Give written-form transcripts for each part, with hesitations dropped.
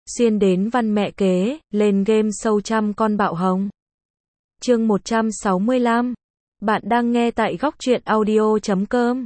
Xuyên đến văn mẹ kế, lên game sâu trăm con bạo hồng. Chương 165. Bạn đang nghe tại góc truyện audio.com.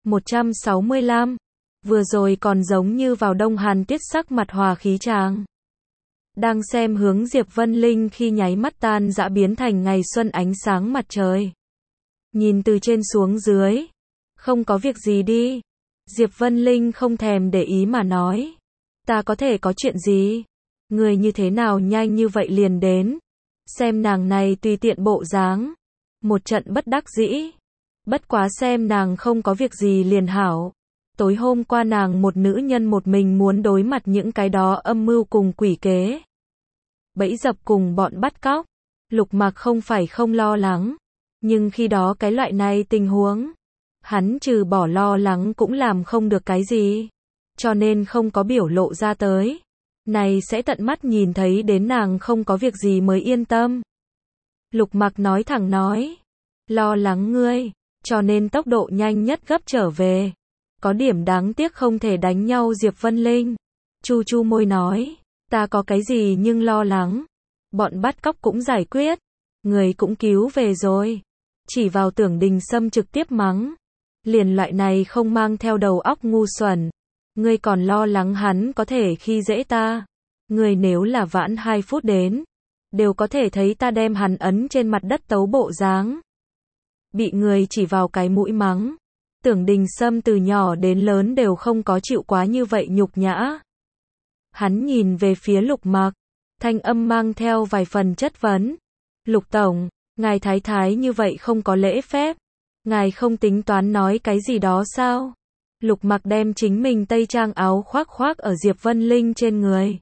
165. Vừa rồi còn giống như vào đông hàn tiết sắc mặt hòa khí chàng. Đang xem hướng Diệp Vân Linh khi nháy mắt tan dã biến thành ngày xuân ánh sáng mặt trời. Nhìn từ trên xuống dưới. Không có việc gì đi. Diệp Vân Linh không thèm để ý mà nói. Ta có thể có chuyện gì? Người như thế nào nhanh như vậy liền đến? Xem nàng này tùy tiện bộ dáng. Một trận bất đắc dĩ. Bất quá xem nàng không có việc gì liền hảo. Tối hôm qua nàng một nữ nhân một mình muốn đối mặt những cái đó âm mưu cùng quỷ kế. Bẫy dập cùng bọn bắt cóc. Lục Mặc không phải không lo lắng. Nhưng khi đó cái loại này tình huống. Hắn trừ bỏ lo lắng cũng làm không được cái gì. Cho nên không có biểu lộ ra tới. Này sẽ tận mắt nhìn thấy đến nàng không có việc gì mới yên tâm. Lục Mặc nói thẳng nói. Lo lắng ngươi, cho nên tốc độ nhanh nhất gấp trở về. Có điểm đáng tiếc không thể đánh nhau Diệp Vân Linh. Chu chu môi nói. Ta có cái gì nhưng lo lắng. Bọn bắt cóc cũng giải quyết. Người cũng cứu về rồi. Chỉ vào Tưởng Đình Sâm trực tiếp mắng. Liền loại này không mang theo đầu óc ngu xuẩn. Ngươi còn lo lắng hắn có thể khi dễ ta. Ngươi nếu là vãn 2 phút đến. Đều có thể thấy ta đem hắn ấn trên mặt đất tấu bộ dáng. Bị người chỉ vào cái mũi mắng. Tưởng Đình Sâm từ nhỏ đến lớn đều không có chịu quá như vậy nhục nhã. Hắn nhìn về phía Lục Mặc. Thanh âm mang theo vài phần chất vấn. Lục Tổng, ngài thái thái như vậy không có lễ phép. Ngài không tính toán nói cái gì đó sao? Lục Mặc đem chính mình tây trang áo khoác ở Diệp Vân Linh trên người.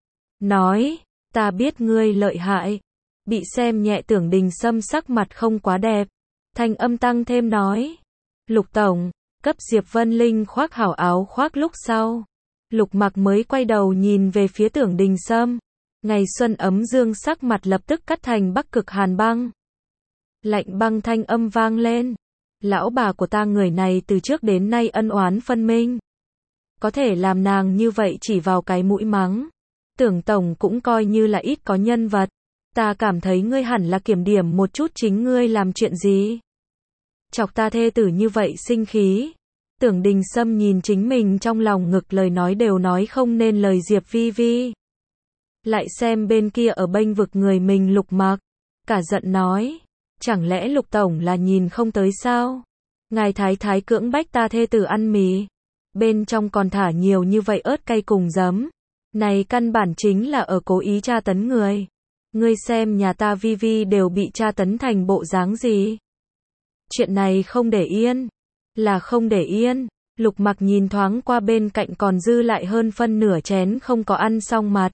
Nói, ta biết ngươi lợi hại. Bị xem nhẹ Tưởng Đình Sâm sắc mặt không quá đẹp. Thanh âm tăng thêm nói. Lục Tổng, cấp Diệp Vân Linh khoác hảo áo khoác lúc sau. Lục Mặc mới quay đầu nhìn về phía Tưởng Đình Sâm. Ngày xuân ấm dương sắc mặt lập tức cắt thành bắc cực hàn băng. Lạnh băng thanh âm vang lên. Lão bà của ta người này từ trước đến nay ân oán phân minh. Có thể làm nàng như vậy chỉ vào cái mũi mắng. Tưởng Tổng cũng coi như là ít có nhân vật. Ta cảm thấy ngươi hẳn là kiểm điểm một chút chính ngươi làm chuyện gì. Chọc ta thê tử như vậy sinh khí. Tưởng Đình Sâm nhìn chính mình trong lòng ngực lời nói đều nói không nên lời Diệp Vi Vi. Lại xem bên kia ở bênh vực người mình Lục Mặc. Cả giận nói. Chẳng lẽ Lục Tổng là nhìn không tới sao? Ngài thái thái cưỡng bách ta thê tử ăn mì. Bên trong còn thả nhiều như vậy ớt cay cùng giấm. Này căn bản chính là ở cố ý tra tấn người. Ngươi xem nhà ta Vi Vi đều bị tra tấn thành bộ dáng gì. Chuyện này không để yên. Là không để yên. Lục Mặc nhìn thoáng qua bên cạnh còn dư lại hơn phân nửa chén không có ăn xong mặt.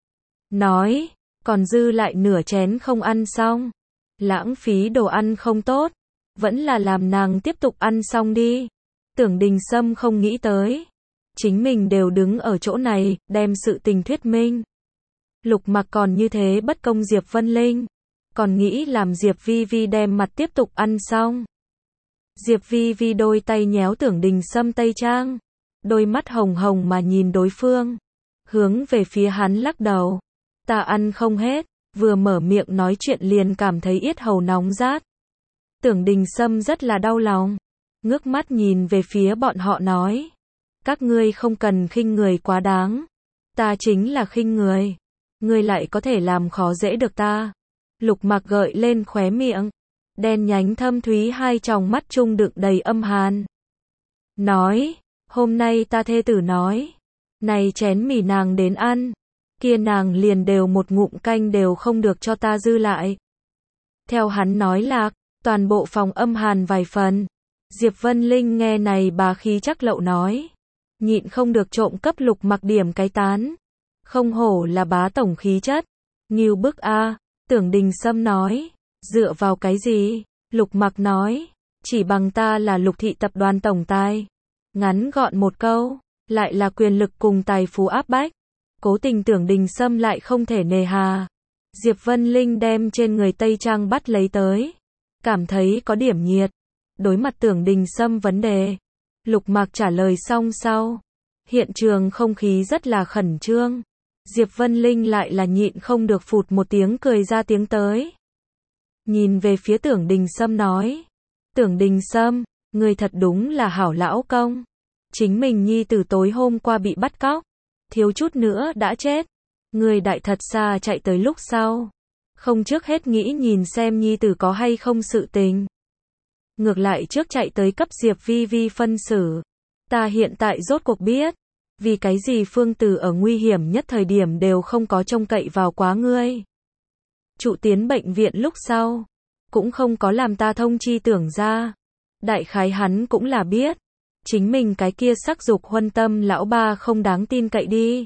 Nói, còn dư lại nửa chén không ăn xong. Lãng phí đồ ăn không tốt. Vẫn là làm nàng tiếp tục ăn xong đi. Tưởng Đình Sâm không nghĩ tới. Chính mình đều đứng ở chỗ này, đem sự tình thuyết minh. Lục Mặc còn như thế bất công Diệp Vân Linh. Còn nghĩ làm Diệp Vi Vi đem mặt tiếp tục ăn xong. Diệp Vi Vi đôi tay nhéo Tưởng Đình Sâm tây trang. Đôi mắt hồng hồng mà nhìn đối phương. Hướng về phía hắn lắc đầu. Ta ăn không hết. Vừa mở miệng nói chuyện liền cảm thấy yết hầu nóng rát. Tưởng Đình Sâm rất là đau lòng. Ngước mắt nhìn về phía bọn họ nói. Các ngươi không cần khinh người quá đáng. Ta chính là khinh người. Ngươi lại có thể làm khó dễ được ta. Lục Mặc gợi lên khóe miệng. Đen nhánh thâm thúy hai tròng mắt trung đựng đầy âm hàn. Nói. Hôm nay ta thê tử nói. Này chén mì nàng đến ăn. Kia nàng liền đều một ngụm canh đều không được cho ta dư lại. Theo hắn nói lạc, toàn bộ phòng âm hàn vài phần. Diệp Vân Linh nghe này bá khí chắc lậu nói. Nhịn không được trộm cấp Lục Mặc điểm cái tán. Không hổ là bá tổng khí chất. Ngưu bức a. Tưởng Đình Sâm nói. Dựa vào cái gì? Lục Mặc nói. Chỉ bằng ta là Lục thị tập đoàn tổng tài. Ngắn gọn một câu. Lại là quyền lực cùng tài phú áp bách. Cố tình Tưởng Đình Sâm lại không thể nề hà. Diệp Vân Linh đem trên người tây trang bắt lấy tới. Cảm thấy có điểm nhiệt. Đối mặt Tưởng Đình Sâm vấn đề. Lục Mặc trả lời xong sau. Hiện trường không khí rất là khẩn trương. Diệp Vân Linh lại là nhịn không được phụt một tiếng cười ra tiếng tới. Nhìn về phía Tưởng Đình Sâm nói. Tưởng Đình Sâm, ngươi thật đúng là hảo lão công. Chính mình nhi tử tối hôm qua bị bắt cóc, thiếu chút nữa đã chết. Ngươi đại thật xa chạy tới lúc sau. Không trước hết nghĩ nhìn xem nhi tử có hay không sự tình. Ngược lại trước chạy tới cấp Diệp Vi Vi phân xử. Ta hiện tại rốt cuộc biết. Vì cái gì Phương Tử ở nguy hiểm nhất thời điểm đều không có trông cậy vào quá ngươi. Trụ tiến bệnh viện lúc sau. Cũng không có làm ta thông chi Tưởng ra. Đại khái hắn cũng là biết. Chính mình cái kia sắc dục huân tâm lão ba không đáng tin cậy đi.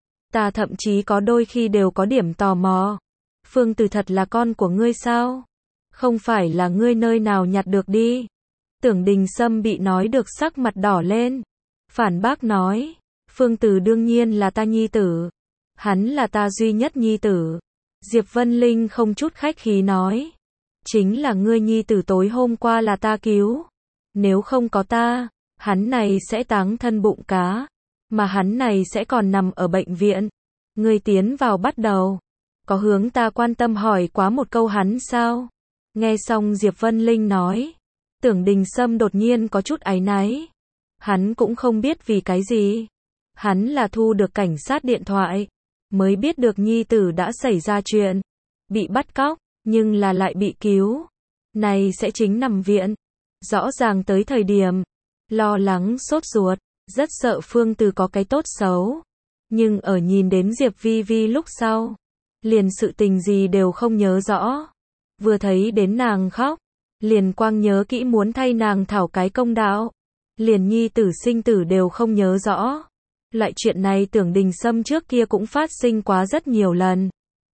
Ta thậm chí có đôi khi đều có điểm tò mò. Phương Tử thật là con của ngươi sao? Không phải là ngươi nơi nào nhặt được đi. Tưởng Đình Sâm bị nói được sắc mặt đỏ lên. Phản bác nói. Phương Tử đương nhiên là ta nhi tử. Hắn là ta duy nhất nhi tử. Diệp Vân Linh không chút khách khí nói. Chính là ngươi nhi tử tối hôm qua là ta cứu. Nếu không có ta, hắn này sẽ táng thân bụng cá. Mà hắn này sẽ còn nằm ở bệnh viện. Ngươi tiến vào bắt đầu. Có hướng ta quan tâm hỏi quá một câu hắn sao? Nghe xong Diệp Vân Linh nói. Tưởng Đình Sâm đột nhiên có chút áy náy. Hắn cũng không biết vì cái gì. Hắn là thu được cảnh sát điện thoại. Mới biết được nhi tử đã xảy ra chuyện. Bị bắt cóc, nhưng là lại bị cứu. Này sẽ chính nằm viện. Rõ ràng tới thời điểm. Lo lắng sốt ruột. Rất sợ Phương Tử có cái tốt xấu. Nhưng ở nhìn đến Diệp Vi Vi lúc sau. Liền sự tình gì đều không nhớ rõ. Vừa thấy đến nàng khóc. Liền quang nhớ kỹ muốn thay nàng thảo cái công đạo. Liền nhi tử sinh tử đều không nhớ rõ. Loại chuyện này Tưởng Đình Sâm trước kia cũng phát sinh quá rất nhiều lần.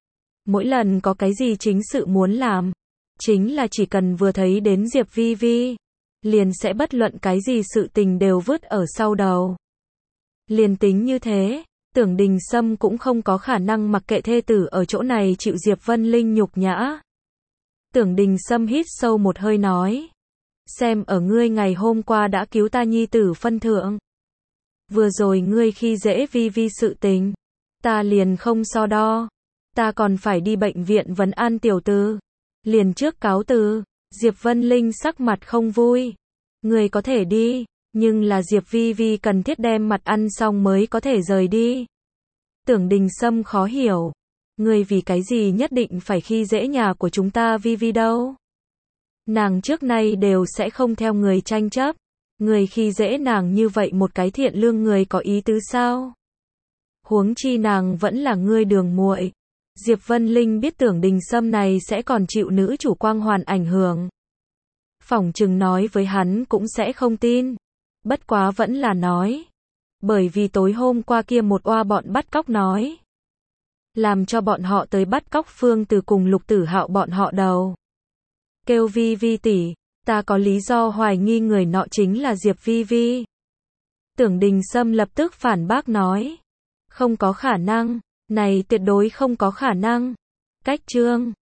Mỗi lần có cái gì chính sự muốn làm. Chính là chỉ cần vừa thấy đến Diệp Vi Vi. Liền sẽ bất luận cái gì sự tình đều vứt ở sau đầu. Liền tính như thế. Tưởng Đình Sâm cũng không có khả năng mặc kệ thê tử ở chỗ này chịu Diệp Vân Linh nhục nhã. Tưởng Đình Sâm hít sâu một hơi nói. Xem ở ngươi ngày hôm qua đã cứu ta nhi tử phân thượng. Vừa rồi ngươi khi dễ Vi Vi sự tình. Ta liền không so đo. Ta còn phải đi bệnh viện vấn an tiểu tử. Liền trước cáo từ. Diệp Vân Linh sắc mặt không vui. Ngươi có thể đi. Nhưng là Diệp Vi Vi cần thiết đem mặt ăn xong mới có thể rời đi. Tưởng Đình Sâm khó hiểu. Ngươi vì cái gì nhất định phải khi dễ nhà của chúng ta Vi Vi đâu? Nàng trước nay đều sẽ không theo người tranh chấp. Người khi dễ nàng như vậy một cái thiện lương người có ý tứ sao? Huống chi nàng vẫn là ngươi đường muội. Diệp Vân Linh biết Tưởng Đình Sâm này sẽ còn chịu nữ chủ quang hoàn ảnh hưởng. Phỏng chừng nói với hắn cũng sẽ không tin. Bất quá vẫn là nói. Bởi vì tối hôm qua kia một oa bọn bắt cóc nói. Làm cho bọn họ tới bắt cóc Phương Tử cùng Lục Tử Hạo bọn họ đầu. Kêu Vi Vi tỷ, ta có lý do hoài nghi người nọ chính là Diệp Vi Vi. Tưởng Đình Sâm lập tức phản bác nói. Không có khả năng, này tuyệt đối không có khả năng. Cách chương